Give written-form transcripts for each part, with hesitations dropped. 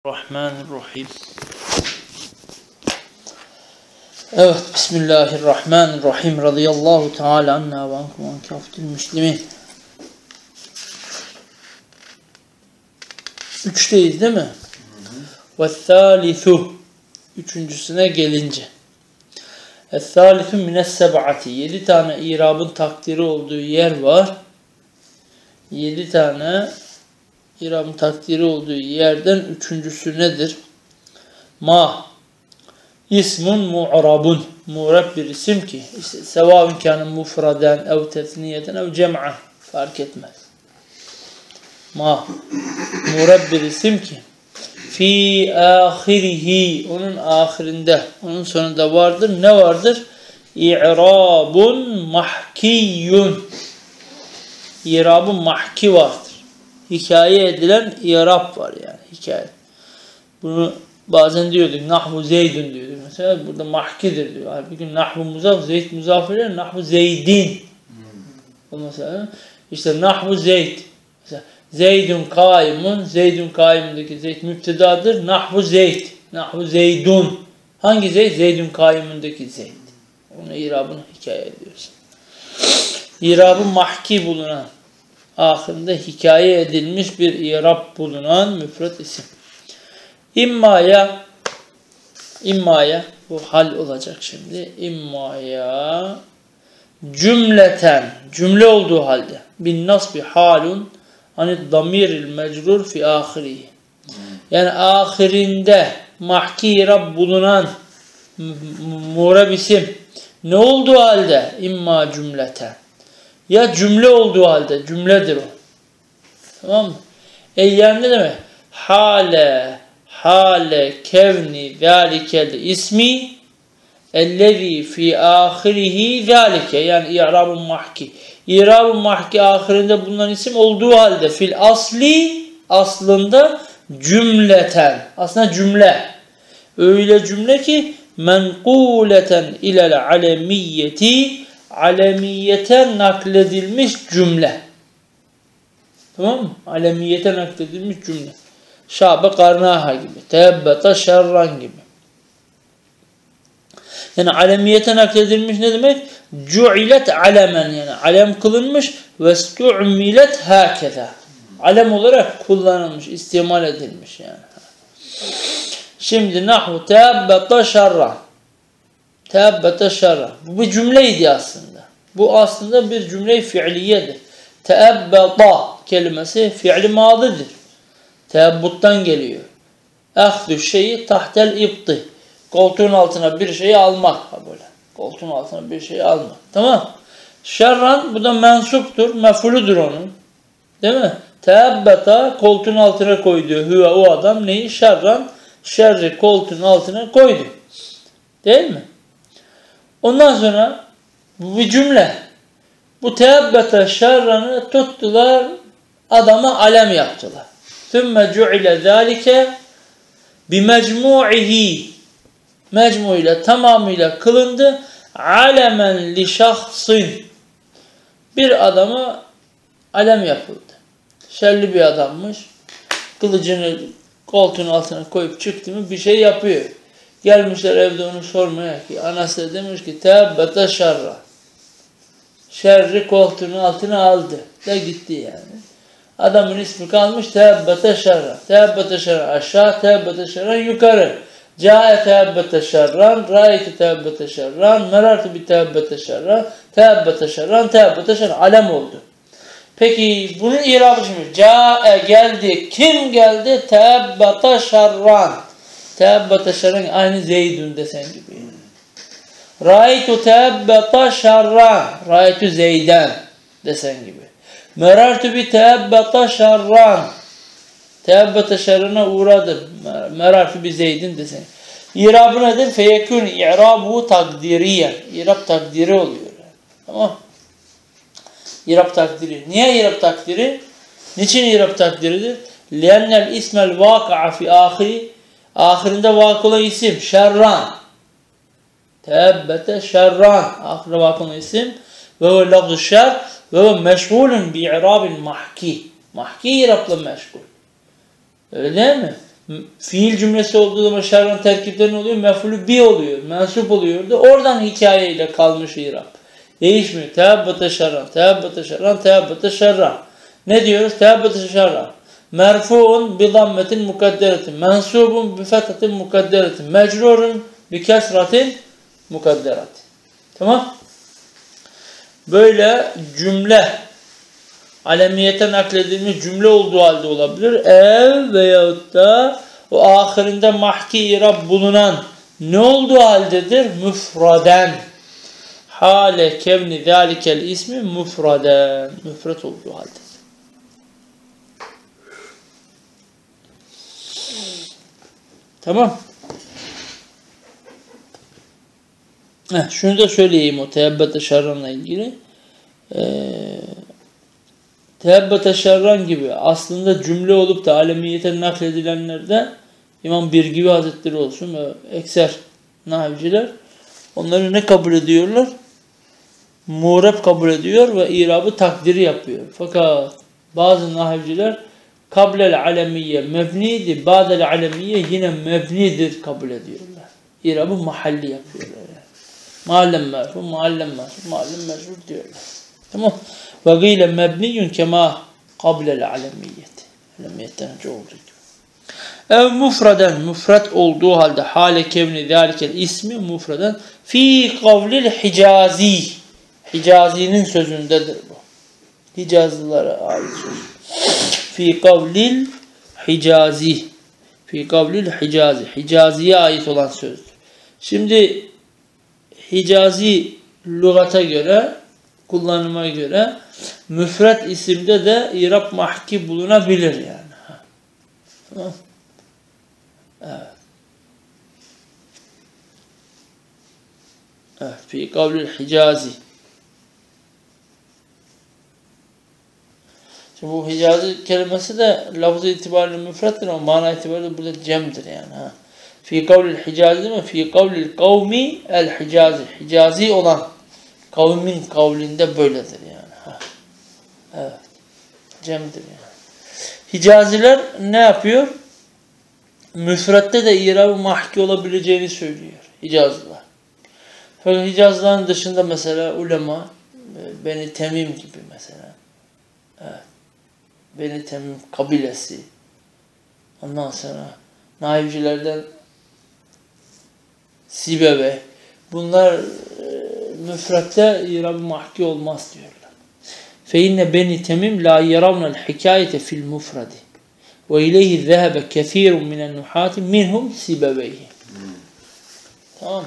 Bismillahirrahmanirrahim. Evet, Bismillahirrahmanirrahim. Radıyallahu Teala anna ve ankum an kaftil müslimin. 3'teyiz değil mi? Ve thalithu. Üçüncüsüne gelince. Es-thalithu mines seb'ati. 7 tane irabın takdiri olduğu yer var. 7 tane İrabın takdiri olduğu yerden üçüncüsü nedir? Ma ismun mu'rabun. Mu'rab bir isim ki işte sevâun kâne mufraden ev tesniyeten ev cem'a fark etmez. Ma mu'rab bir isim ki fi ahirihi onun ahirinde onun sonunda vardır. Ne vardır? İ'rabun mahkiyun. İ'rabun mahki vardır. Hikaye edilen i'rab var yani hikaye. Bunu bazen diyorduk nahvu zeydun diyorduk. Mesela burada mahkidir diyor. Halbuki nahvu muzaf, zeyd muzaf ile nahvu zeydin. Mesela işte nahvu zeyd. Mesela zeydun kaimun, zeydun kaimundaki zeyd müptedadır. Nahvu zeyd, nahvu zeydun. Hangi zeyd? Zeydun kaimundaki zeyd. Onu i'rabını hikaye ediyoruz. İ'rabı mahki bulunan ahirinde hikaye edilmiş bir i'rab bulunan müfret isim. İmmaya bu hal olacak şimdi. İmmaya cümleten cümle olduğu halde bin nasbi halun hani damiril mecrur fi ahiri. Yani ahirinde mahki i'rab bulunan mu'rab isim ne olduğu halde imma cümleten ya cümle olduğu halde cümledir o. Tamam mı? Yani ne demek? Hale kevni zalikel ismi ellezî fi ahirihi zalike yani i'rabun mahki. İ'rabun mahki ahirinde bulunan isim olduğu halde fil asli aslında cümleten. Aslında cümle. Öyle cümle ki menkuleten ilel alemiyyeti alemiyete nakledilmiş cümle. Tamam mı? Alemiyete nakledilmiş cümle. Şabe karnaha gibi. Tebbeta şerran gibi. Yani alemiyete nakledilmiş ne demek? Cu'ilet alemen yani alem kılınmış ve stu'milet hakeza. Alem olarak kullanılmış, istimal edilmiş yani. Şimdi nahvu tebbeta şerran. Tebbete şerra. Bu bir cümleydi aslında. Bu aslında bir cümle-i fiiliyedir. Teebbeta kelimesi fiili madıdır. Teebbuttan geliyor. Ahdü şeyi tahtel ibti. Koltuğun altına bir şeyi almak. Böyle. Koltuğun altına bir şeyi almak. Tamam. Şerran bu da mensuptur. Mef'uludur onun. Değil mi? Teebbeta koltuğun altına koydu. Hüve o adam neyi? Şerran. Şerri koltuğun altına koydu. Değil mi? Ondan sonra bu bir cümle. Bu teebbete şerranı tuttular, adama alem yaptılar. Thumma cu'ile zâlike bimecmu'ihi. Mecmu'yla tamamıyla kılındı. Alemen li şahsın. Bir adama alem yapıldı. Şerli bir adammış. Kılıcını koltuğun altına koyup çıktı mı bir şey yapıyor. Gelmişler evde onu sormaya ki anası demiş ki tebbete şerra. Şerri koltuğun altına aldı. Da gitti yani. Adamın ismi kalmış tebbete şerra. Tebbete şerra aşağı, tebbete şerra yukarı. Câe tebbete şerran, râitu tebbete şerran, merartu bi tebbete şerran, tebbete şerran, tebbete şerran. Alem oldu. Peki bunun i'rabı şimdi. Câe geldi. Kim geldi? Tebbete şerran. Tebbete şerran aynı Zeydun desen gibi. Râitu tebbete şerran. Râitu Zeyden desen gibi. Merartu bi tebbete şerran. Tebbete şerrana uğradım. Merartu bi Zeydin desen. İrabı nedir? Feyekûn i'râbuhu takdiriyen. İrab takdiri oluyor. Tamam. İrab takdiri. Niye İrab takdiri? Niçin İrab takdiridir? Li'ennel ismel vâka'a fi âhiri. Ahirinde vakı olan isim. Şerran. Tebbete şerran. Ahirinde vakı olan isim. Ve o lafz-ı şer. Ve o meşgulün bi'irabin mahki. Mahki irabla meşgul. Öyle değil mi? Fiil cümlesi olduğu zaman şerran terkipte ne oluyor? Mef'ulü bi oluyor. Mensup oluyordu. Oradan hikayeyle kalmış İrab. Değişmiyor. Teabbete şerran, teabbete şerran, teabbete şerran. Ne diyoruz? Teabbete şerran. Merfu'un bi zammetin mukadderetin. Mensubun bi fethatin mukadderetin. Mecrurun bi kesratin mukadderatin. Tamam? Böyle cümle alemiyete nakledilmiş cümle olduğu halde olabilir. Ev veyahut da o ahirinde mahki irab bulunan ne olduğu haldedir? Müfraden. Hale kevni zâlikel ismi müfraden. Müfret olduğu halde. Tamam. Şunu da söyleyeyim o teabbete şerranla ilgili. Teabbete şerran gibi aslında cümle olup da alemiyete nakledilenlerde İmam Birgivi Hazretleri olsun ve ekser nahivciler onları ne kabul ediyorlar? Mureb kabul ediyor ve irabı takdiri yapıyor. Fakat bazı nahivciler kablel alemiye mebniydi, ba'del alemiye yine mebnidir kabul ediyorlar. İrabı mahalli yapıyorlar. Yani. Muallem merfu, muallem merfu, muallem merfu diyorlar. Tamam. Ve gîle mebniyun kema kablel alemiyeti. Alemiyetten önce olduğu gibi. Ev mufraden, müfret olduğu halde hale kevni zâlikel ismi mufraden fi kavlil hicazi. Hicazi'nin sözündedir bu. Hicazlılara ait söz. Fi kavlil hicazi. Fi kavlil hicazi. Hicazi'ye ait olan sözdür. Şimdi Hicazi lügata göre, kullanıma göre müfret isimde de irab mahki bulunabilir yani. Tamam. Evet. Evet. Fi kavlil hicazi. Şimdi bu hicazi kelimesi de lafzı itibariyle müfrettir ama mana itibariyle burada cemdir yani. Ha. Fi kavlil hicazi değil mi? Fi kavlil kavmi el hicazi. Hicazi olan kavmin kavlinde böyledir yani. Ha. Evet. Cemdir yani. Hicaziler ne yapıyor? Müfrette de irab-ı mahki olabileceğini söylüyor. Hicazlılar. Fakat Hicazlıların dışında mesela ulema Beni Temim gibi mesela. Evet. Beni Temim kabilesi. Ondan sonra naivcilerden Sibeve. Bunlar müfrette irab-ı mahki olmaz diyorlar. فَاِنَّ Beni Temim la yaravnel hikayete fil mufradi. Ve ileyhi zehebe kethirun minen nuhati minhum Sibeveyhi. Tamam.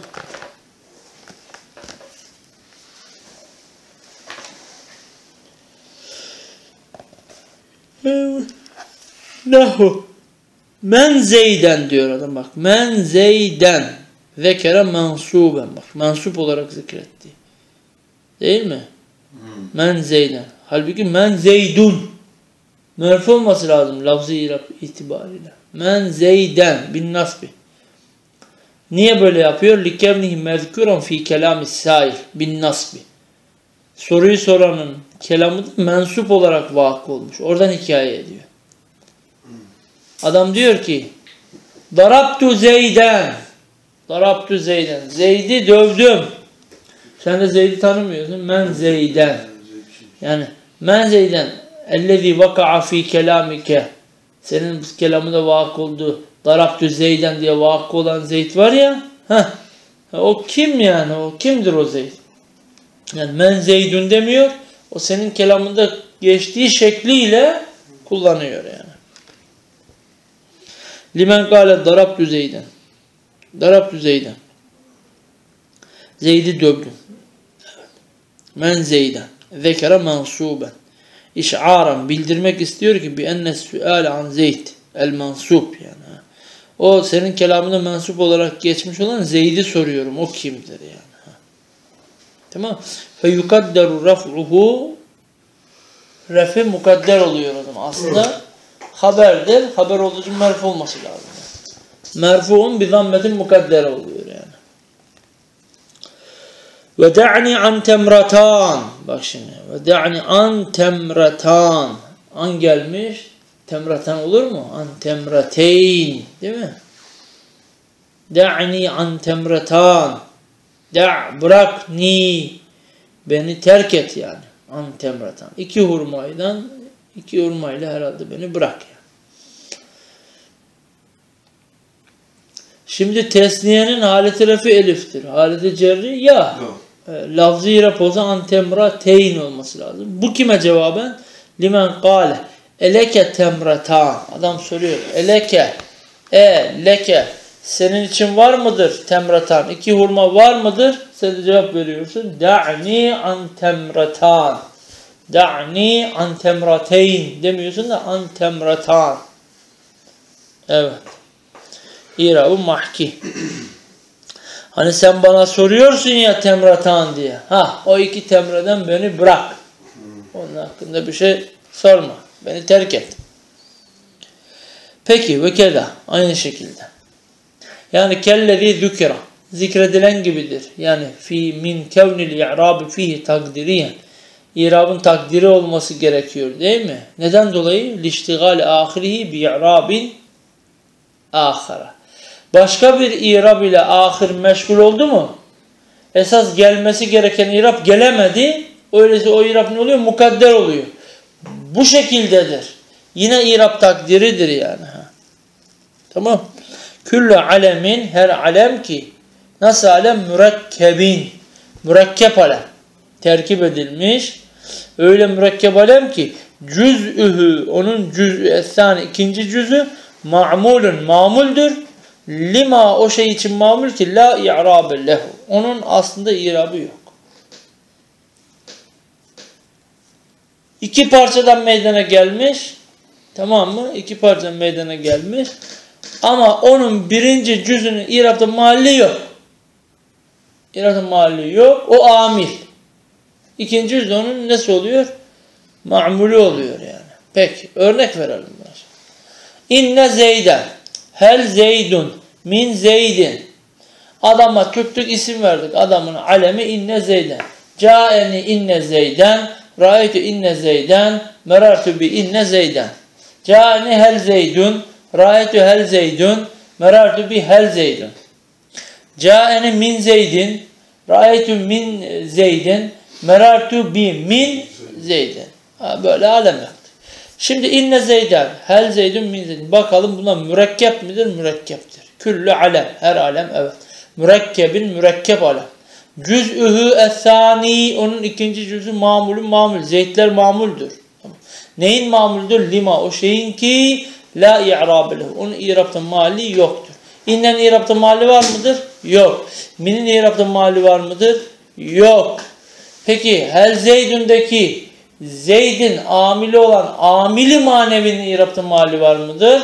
Nahu. Men Zeyden diyor adam bak. Men Zeyden. Zekere mensuben bak. Mensup olarak zikretti. Değil mi? Men Zeyden. Halbuki men Zeydun. Merfu olması lazım lafzı irab itibariyle. Men Zeyden bin nasbi. Niye böyle yapıyor? Likevnihi mezkuran fi kelami sail bin nasbi. Soruyu soranın kelamı da mensup olarak vakı olmuş. Oradan hikaye ediyor. Adam diyor ki Darabtu Zeyden. Darabtu Zeyden. Zeyd'i dövdüm. Sen de Zeyd'i tanımıyorsun. Men Zeyden. Yani men Zeyden. Ellezî vaka'a fî kelamike. Senin kelamında vakı oldu. Darabtu Zeyden diye vakı olan Zeyd var ya. O kim yani? O kimdir o Zeyd? Yani men Zeydun demiyor. O senin kelamında geçtiği şekliyle kullanıyor yani. Limen kâle darabtu Zeyden. Darabtu Zeyden. Zeyd'i dövdüm. Men Zeyden. Zekere mensuben. İş'aran bildirmek istiyor ki bi enne su'ale an Zeyd el mensup yani. O senin kelamında mensup olarak geçmiş olan Zeyd'i soruyorum. O kimdir yani. Tamam. Fe yukadderu raf'uhu refi mukadder oluyor o zaman. Aslında haberdir. Haber olduğu için merfu olması lazım. Merfu'un bi zammetin mukadder oluyor yani. Ve da'ni an temratan. Bak şimdi. Ve da'ni an temratan. An gelmiş. Temratan olur mu? An temrateyn. Değil mi? Da'ni an temratan. Bırak ni. Beni terk et yani. An temratan. İki hurmayla herhalde beni bırak yani. Şimdi tesniyenin haleti refi eliftir. Haleti cerri ya. Lafzı irab olsa an temrateyn olması lazım. Bu kime cevaben? Limen kâle. Eleke temratan. Adam soruyor. Eleke. Leke. Senin için var mıdır temratan? İki hurma var mıdır? Sen de cevap veriyorsun. Da'ni an temratan. Da'ni an temrateyn demiyorsun da an temratan. Evet. İrab-ı mahki. Hani sen bana soruyorsun ya temratan diye. O iki temreden beni bırak. Onun hakkında bir şey sorma. Beni terk et. Peki ve keda. Aynı şekilde. Yani kellezi zükira. Zikredilen gibidir. Yani min kevnil i'rabi fihi takdiriyen. İrabın takdiri olması gerekiyor değil mi? Neden dolayı? Liştigali ahirihi bi i'rabin ahara. Başka bir irab ile ahir meşgul oldu mu? Esas gelmesi gereken irab gelemedi. Öyleyse o irab ne oluyor? Mukadder oluyor. Bu şekildedir. Yine irab takdiridir yani. Tamam. Küllü alemin, her alem ki, nasıl alem? Mürekkebin. Mürekkep alem. Terkip edilmiş. Öyle mürekkep alem ki cüz'ühü, onun cüz'ü es-sani, ikinci cüz'ü ma'mulun, mamuldür. Lima, o şey için mamul ki la i'rabe lehu. Onun aslında i'rabı yok. İki parçadan meydana gelmiş. Tamam mı? İki parçadan meydana gelmiş. Ama onun birinci cüzünün i'rabda mahalli yok. İ'rabda mahalli yok. O amil. İkinci cüzde onun nesi oluyor? Ma'mulü oluyor yani. Peki. Örnek verelim biraz. İnne zeyden. Hel zeydun. Min zeydin. Adama tuttuk, isim verdik. Adamın alemi inne zeyden. Câeni inne zeyden. Râitu inne zeyden. Merartu bi inne zeyden. Câeni hel zeydun. Râitu hel zeydun. Merartu bi hel zeydun. Câeni min zeydin. Râitu min zeydin. Merartu bi min zeydin. Böyle alem yaptı. Şimdi inne zeyden. Hel zeydun min zeydin. Bakalım buna mürekkep midir? Mürekkeptir. Küllü alem. Her alem evet. Mürekkebin mürekkep alem. Cüz'ühü es-sani, onun ikinci cüz'ü mamulün mamul. Zeytler mamuldür. Neyin mamuldür? Lima, o şeyin ki la i'rabe lehu. Onun i'rabta mali yoktur. İnnen i'rabta mali var mıdır? Yok. Minin i'rabta mali var mıdır? Yok. Peki hel zeydündeki zeydin amili olan amili manevinin i'rabta mali var mıdır?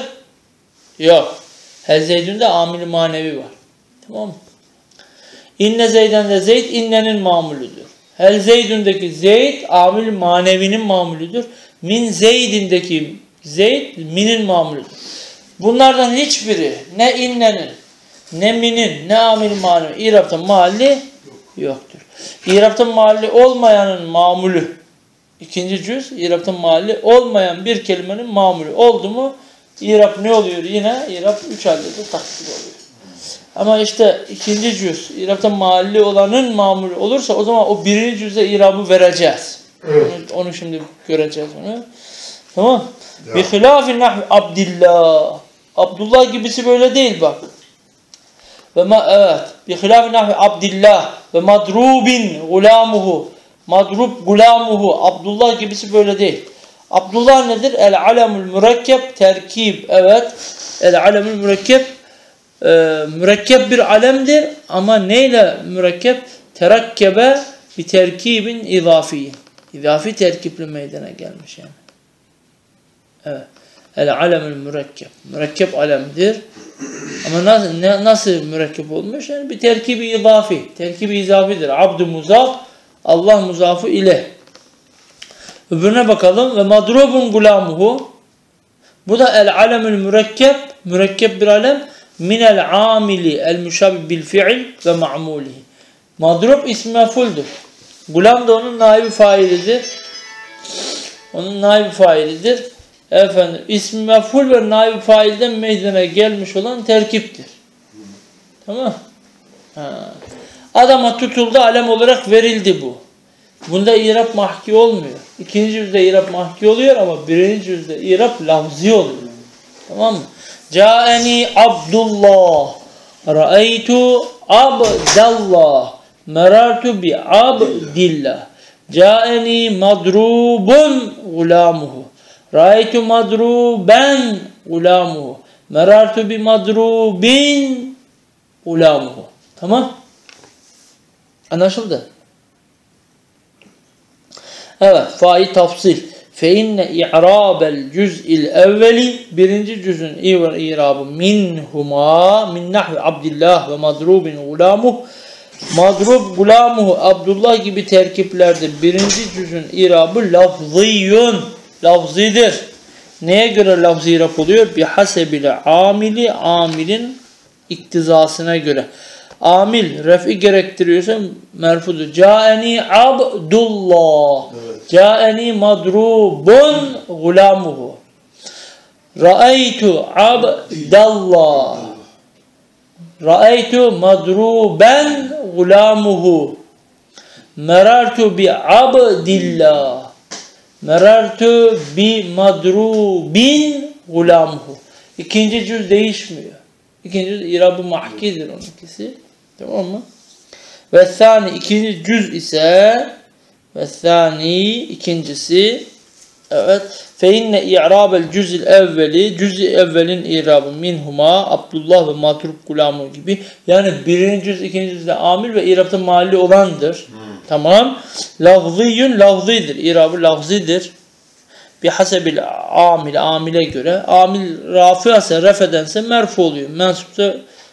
Yok. Hel zeydünde amili manevi var. Tamam mı? İnne zeyden de zeyd innenin mamulüdür. Hel zeydündeki zeyd amil manevinin mamulüdür. Min zeydindeki zeyd minin mamulüdür. Bunlardan hiçbiri ne innenin, ne minin, ne amil manevi İrab'ta mahalli yoktur. İrab'ta mahalli olmayanın mamulü. İkinci cüz İrab'ta mahalli olmayan bir kelimenin mamulü oldu mu İrab ne oluyor yine? İrab 3 halde de takdir oluyor. Ama işte ikinci cüz İrab'ta mahalli olanın mamulü olursa o zaman o birinci cüzde İrab'ı vereceğiz. Evet. Onu şimdi göreceğiz onu. Tamam. Bi hilafin nahvi Abdillah. Abdullah gibisi böyle değil bak. Ve evet. Bi hilafin nahvi Abdillah ve madrubin gulamuhu. Madrub gulamuhu. Abdullah gibisi böyle değil. Abdullah nedir? El alemul mürekkep terkib. Evet. El alemul mürekkep mürekkep bir alemdir ama neyle mürekkep? Terakkebe bir terkibin izafi. İzafi terkiple meydana gelmiş yani. Evet. El alemül mürekkep. Mürekkep alemdir. Ama nasıl mürekkep olmuş? Yani bir terkibi izafi. Terkibi izafidir. Abdü muzaf, Allah muzafı ile. Öbürüne bakalım. Ve madrubun gulamuhu. Bu da el alemül mürekkep. Mürekkep bir alem. Minel amili el müşabih bil fiil ve ma'mulihi. Madrub ismi mef'uldür. Gulam da onun naibi failidir. Onun naibi failidir. efendim ismi mef'ul ve naib failden meydana gelmiş olan terkiptir. Tamam. Adama tutuldu, alem olarak verildi bu. Bunda İrab mahki olmuyor. İkinci cüzde İrab mahki oluyor ama birinci cüzde İrab lafzi oluyor. Tamam mı? Câeni Abdullah. Ra'aytu Abdallah. Merartu bi Abdillah. Câeni madrubun gulamuhu. Ra'aytu madruben gulamuhu. Merartu bi madrubin gulamuhu. Tamam? Anlaşıldı? Evet, fa'i tafsil. Fe inne i'rabel cüz'il evveli, birinci cüz'ün i'rabı minhuma, min nahvi Abdillah ve madrubin gulamuh. Madrub gulamuhu Abdullah gibi terkiplerde birinci cüz'ün i'rabı lafziyun, lafzidir. Neye göre lafzi i'rab oluyor? Bihasebil amili, amilin iktizasına göre. Amil ref'i gerektiriyorsa merfudur. Câeni Abdullah. Evet. Câeni madrubun gulamuhu. Ra'aytu Abdallah. Ra'aytu madruben gulamuhu. Merartu bi Abdillah. Merartu bi madrubin gulamuhu. İkinci cüz değişmiyor. İkinci cüz İrab-ı mahkidir onunkisi. Tamam mı? Ve thani ikinci cüz ise ve thani ikincisi evet fe inne i'rabel cüz'il evveli cüz-i evvelin i'rabı minhuma Abdullah ve madrub gulamu gibi yani birinci cüz ikinci cüzde amil ve i'rabta mahalli olandır. Tamam. Lafziyun lafzidir. İ'rabı lafzidir. Bihasebil amil amile göre amil rafi'se refedense merfu oluyor. Mensupsa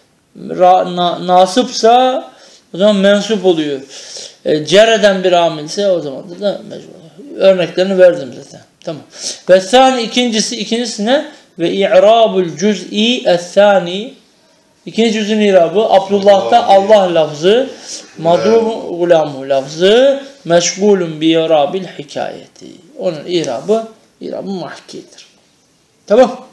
nasıpsa o zaman mensup oluyor. Cereden bir amilse o zaman da mecbur. Örneklerini verdim zaten. Tamam. Ve thani ikincisine ve i'rabul cüz'i es-thani ikinci cüz'ün i'rabı Abdullah'ta Allah lafzı madrub gulamu lafzı meşgulun bi i'rabil hikayeti. Onun i'rabı mahkidir. Tamam.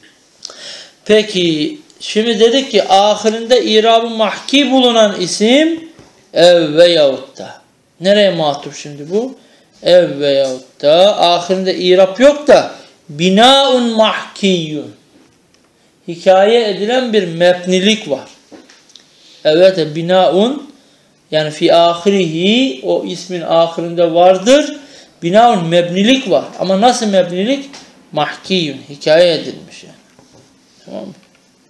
Peki şimdi dedik ki ahirinde i'rabı mahki bulunan isim ev veyahut da. Nereye matuf şimdi bu? Ev veyahut da ahirinde i'rab yok da binaun mahkiyun. Hikaye edilen bir mebnilik var. Evet binaun yani fi ahirihi o ismin ahirinde vardır. Binaun mebnilik var. Ama nasıl mebnilik? Mahkiyun. Hikaye edilmiş yani. Tamam mı?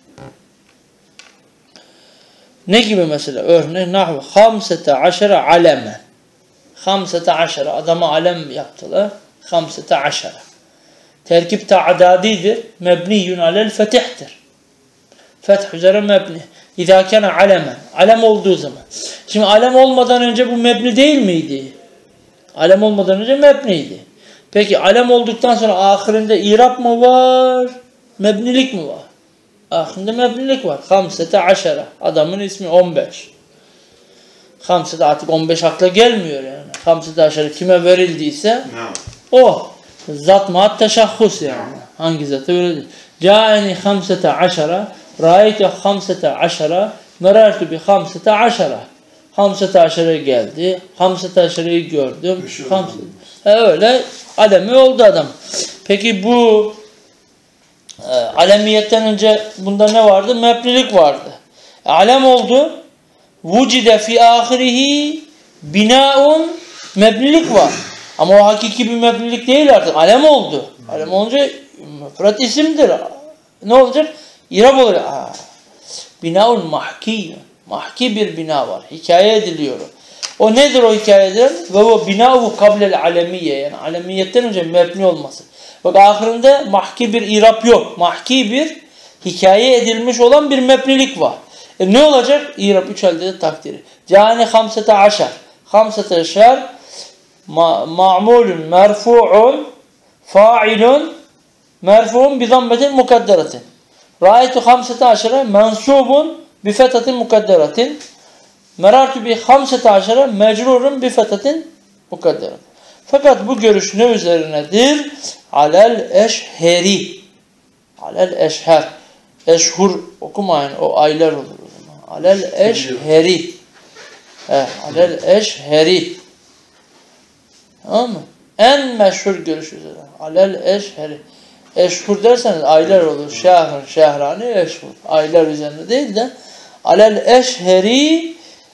Ne gibi mesela? Örnek nahvu 15 alemen. 15 adama alem yaptılar. 15. Terkip ta'dadidir. Mebniyun alel fetihtir. Feth üzere mebni. İzâ kâne alemen. Alem olduğu zaman. Şimdi alem olmadan önce bu mebni değil miydi? Alem olmadan önce mebniydi. Peki alem olduktan sonra ahirinde irab mı var? Mebnilik mi var? Ahirinde mebnilik var. 15. Adamın ismi 15. 15 artık 15 akla gelmiyor yani. 15 kime verildiyse o. Zat maat teşahhus yani. Hangi zatı verildi? Câeni 15. Râitu 15. Merartu bi 15. 15 geldi. 15'yi gördüm. Öyle alemi oldu adam. Peki bu alemiyetten önce bunda ne vardı? Mebnilik vardı. Alem oldu. Vucide fi ahirihi binaun mebnilik var. Ama o hakiki bir mebnilik değil artık. Alem oldu. Alem olunca müfret isimdir. Ne olacak? İrab olur. Binaun mahki. Mahki bir bina var. Hikaye ediliyor. O nedir o hikaye edilen? Ve o binahu kablel alemiye. Yani alemiyetten önce mebni olması. Bak ahirinde mahki bir irab yok. Mahki bir hikaye edilmiş olan bir mebnilik var. Ne olacak? İrab 3 elde takdiri. Câni 15. 15 ma'mulun merfu'un fa'ilun merfu'un bi zammetin mukadderatin. Ra'aytu 15 mensubun bi fetatin mukadderatin. Merartu bi 15 mecrurun bi fetatin mukadderatin. Fakat bu görüş ne üzerinedir? Alel eşheri. Alel eşher. Eşhur okumayın, o aylar olur o zaman. Alel eşheri. Alel eşheri. Tamam mı? En meşhur görüş üzere. Alel eşheri. Eşhur derseniz aylar olur. Şehrün, şehrani, eşhur. Aylar üzerinde değil de alel eşheri,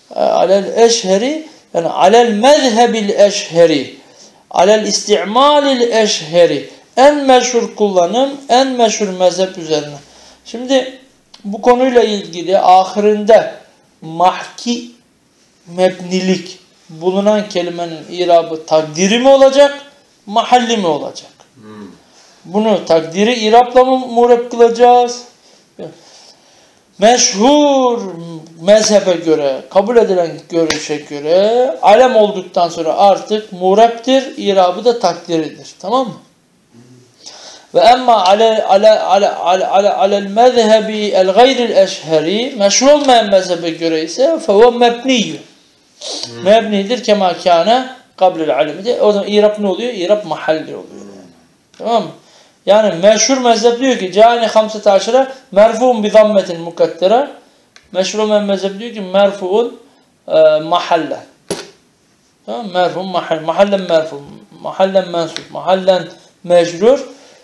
yani alel mezhebil eşheri, alel isti'malil eşheri. En meşhur kullanım, en meşhur mezhep üzerine. Şimdi bu konuyla ilgili ahirinde mahki mebnilik bulunan kelimenin irabı takdiri mi olacak, mahalli mi olacak? Bunu takdiri irapla mı mureb kılacağız? Meşhur mezhebe göre, kabul edilen görüşe göre alem olduktan sonra artık murebdir, irabı da takdiridir. Tamam mı? Ve emma alel mezhebi el gayril eşheri, meşhur olmayan mezhebe göre ise fehuve mebniyyü. Mebnidir kema kâne kablil alemi. O zaman irab ne oluyor? İrab mahalli oluyor. Tamam mı? Yani meşhur mezhep diyor ki câni 15 merfu'un bi zammetin mukaddera. Meşhur olmayan mezhep diyor ki merfu'un mahallen. Tamam mı? Merfu'un mahall. Mahallen merfu. Mahallen mensup. Mahallen mecrur.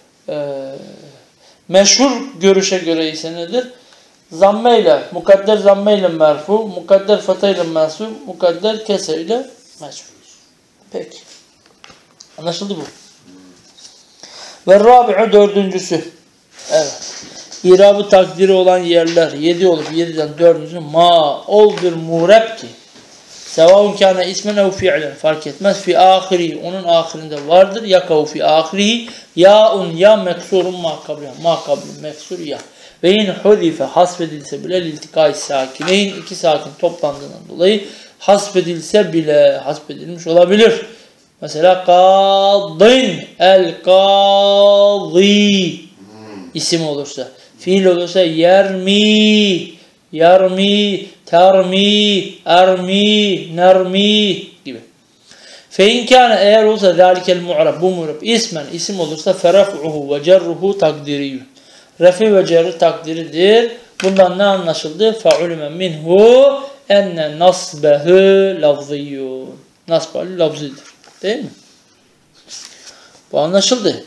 Meşhur görüşe göre ise nedir? Zammeyle, mukadder zammeyle merfu, mukadder fatayla mensup, mukadder keseyle mecrur. Peki. Anlaşıldı bu. Ve rabi'u dördüncüsü. Evet. İrabı takdiri olan yerler 7 olup 7'den dördüncüsü ma ol bir mureb ki sevâun kâne ismen ev fi'len fark etmez. Fi ahiri onun ahirinde vardır. Yakav fi ahirihi ya'un ya meksurun makabli meksur ya. Ve in huzife hasfedilse bile iltikai sakineyn iki sakin toplandığından dolayı hasfedilse bile hasfedilmiş olabilir. Mesela kadın el kazi isim olursa, fiil olursa yermi, yarmi, termi, ermi, nermi gibi. Fe in kana eğer olsa zalikel mu'rab bu mu'rab ismen isim olursa feraf'uhu ve cerruhu takdiriyyun. Refi ve cerri takdiridir. Bundan ne anlaşıldı? Fa'ulime minhu enne nasbehu lafziyyun. Nasbehu lafzidir. Değil mi? Bu anlaşıldı.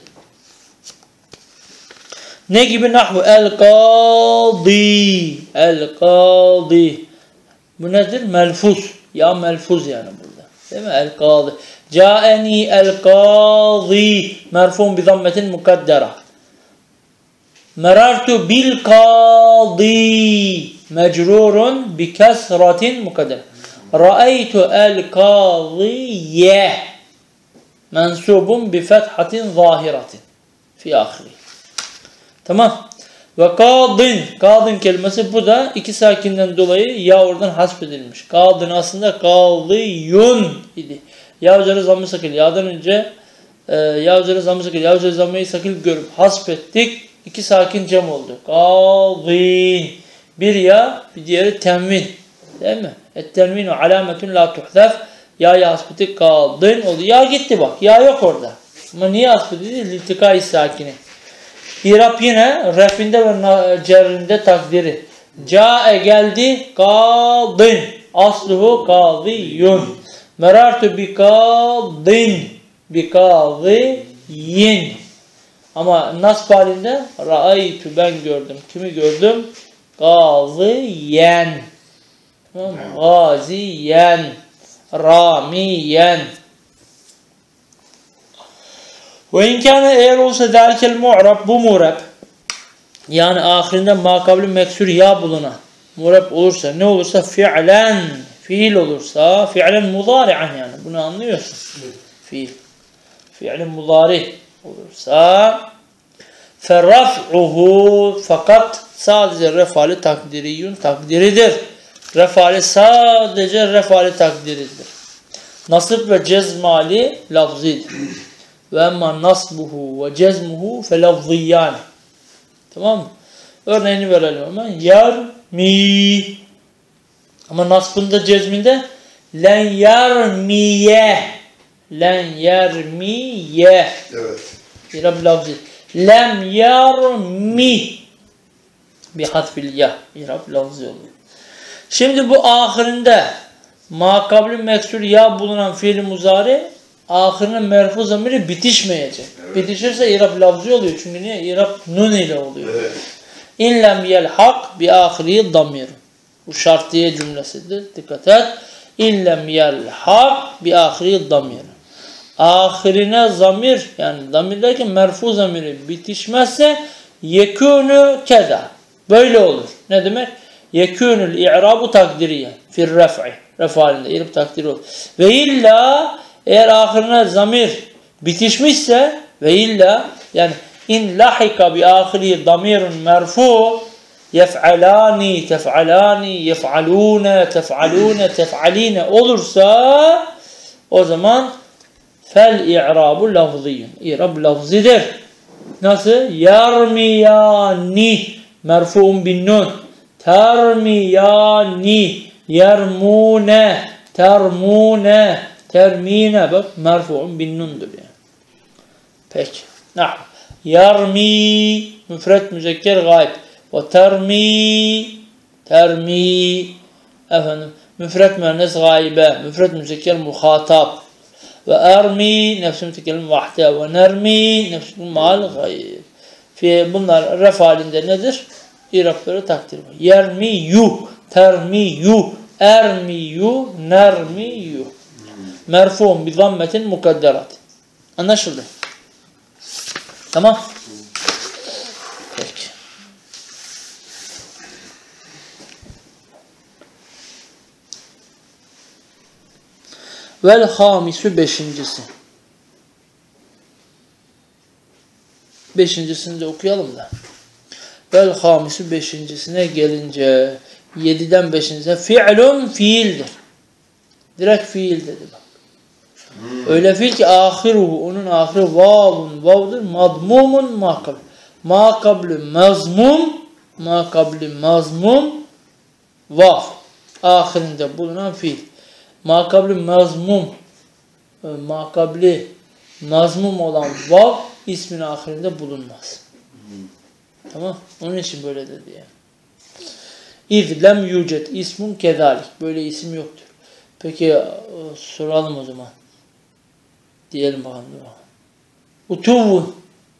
Ne gibi nahvu? El-Kâdi. El-Kâdi. Bu nedir? Melfuz. Ya melfuz yani burada. Değil mi? El-Kâdi. Câeni el-Kâdi. Merfun bi zammetin mukaddera. Merartu bil-Kâdi. Mecrurun bi kesratin mukaddera. Ra'aytu el-Kâdiye. Mensubun bi fethatin zahiratin. Fi ahiri. Tamam. Ve kadın. Kadın kelimesi bu da iki sakinden dolayı ya oradan hasfedilmiş. Kadın aslında kadıyun idi. Ya üzeri zammı sakil. Ya'dan önce ya üzeri zammı sakil. Ya üzeri zammıyı sakil görüp hasfettik. İki sakin cem oldu. Kadın. Bir ya bir diğeri tenvin. Değil mi? Et-tenvinu alametun la tuhzef. Ya hasfettik kadın oldu. Ya gitti bak. Ya yok orada. Ama niye hasfedildi? İltikai sakini. İrab yine refinde ve cerrinde takdiri. Câe geldi kadın. Asluhu kadiyun. Merartu bi kadın. Bi kadiyin. Ama nasb halinde ra'aytu ben gördüm. Kimi gördüm? Gaziyen. Gaziyen. Ramiyen. Ve inkâne eğer olsa zâlikel mu'rab bu mu'rab yani ahirinde makabli meksur ya bulunan mu'rab olursa ne olursa fi'len fiil olursa fi'len mudari'an yani bunu anlıyorsun. Fiil. Fi'len mudari olursa ferraf'uhu fakat sadece refali takdiriyyun takdiridir. Refali sadece refali takdiridir. Nasip ve cezmali lafzidir. Ve emma nasbuhu ve cezmuhu felafziyyâne. Tamam mı? Örneğini verelim hemen. Yarmi. Ama nasbında cezminde len yarmiye. len yermiye. Evet. İrab lafzı. Lem yermi. Bir hatfil ya. İrab lafzı oluyor. Şimdi bu ahirinde makabli meksur ya bulunan fiil muzari ahirinin merfu zamiri bitişmeyecek. Evet. Bitişirse irab lafzı oluyor. Çünkü niye? İrab nun ile oluyor. Evet. İn lem yelhak bi ahiri damir. Bu şartiye cümlesidir. Dikkat et. İn lem yelhak bi ahiri damir. Ahirine zamir, yani zamirdeki merfu zamiri bitişmezse yekûnü keda. Böyle olur. Ne demek? Yekûnül i'rabu takdiriye fir ref'i. Ref halinde irab takdiri olur. Ve illa eğer ahirine zamir bitişmişse ve illa yani in lahika bi ahiri damirun merfu yef'alani, tef'alani, yef'alune, tef'alune, tef'aline olursa o zaman fel i'rabu lafziyyun. İ'rab lafzidir. Nasıl? Yarmiyani merfu'un bin nun. Termiyani yermune, termune, termine. Bak merfu'un bin nundur yani. Peki. Nah. Yarmi müfret müzekker gayb. Ve termi, termi efendim müfret müennes gaybe, müfret müzekker muhatap. Ve ermi nefsü mütekellim vahde ve nermi nefsü mal gayb. Bunlar ref halinde nedir? İrabları takdir var. Yermiyu, termiyu, ermiyu, nermiyu. Merfu'un bi zammetin mukadderat. Anlaşıldı? Tamam. Peki. Vel hamisu beşincisi. Beşincisini de okuyalım da. Vel hamisu beşincisine gelince 7'den 5'ine fi'lun fiildir. Direkt fiil dedi bak. Öyle fiil ki ahiruhu onun ahiri vavun vavdır madmumun makabl. Makabli mazmum makabli mazmum vav. Ahirinde bulunan fiil. Makabli mazmum makabli mazmum olan vav ismin ahirinde bulunmaz. Tamam. Onun için böyle dedi yani. İz lem yücet ismun kezalik. Böyle isim yoktur. Peki soralım o zaman. Diyelim bakalım. Utuvun.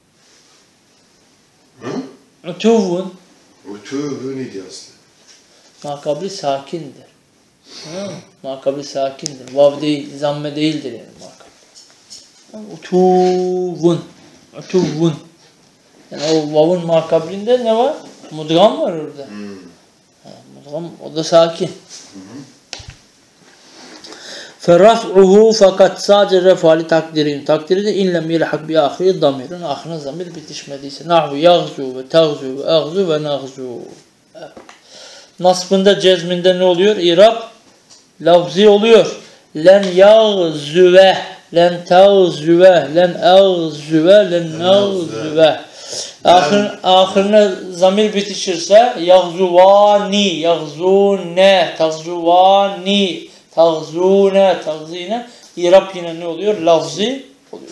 Utuvun. Utuvun neydi aslında? Makabli sakindir. Makabli sakindir. Vav değil, zamme değildir yani makabli. Utuvun. Utuvun. Yani o vavun makablinde ne var? Mudgam var orada. Mudgam, o da sakin. Ferraf'uhu fakat sadece refali takdirin. Takdiri de inlem yelhak bi ahiri damirin. Ahirine zamir bitişmediyse. Nahvu yagzu ve tagzu ve agzu ve nagzu. Nasbında cezminde ne oluyor? İrab lafzi oluyor. Len yagzüve, len tagzüve, len agzüve, len nagzüve. Ahirine zamir bitişirse yagzuvani, yagzune, tagzuvani, tagzune, tagzine. İrab yine ne oluyor? Lafzi oluyor.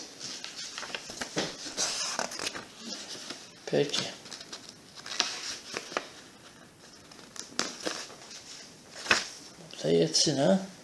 Peki. Yetsin ha.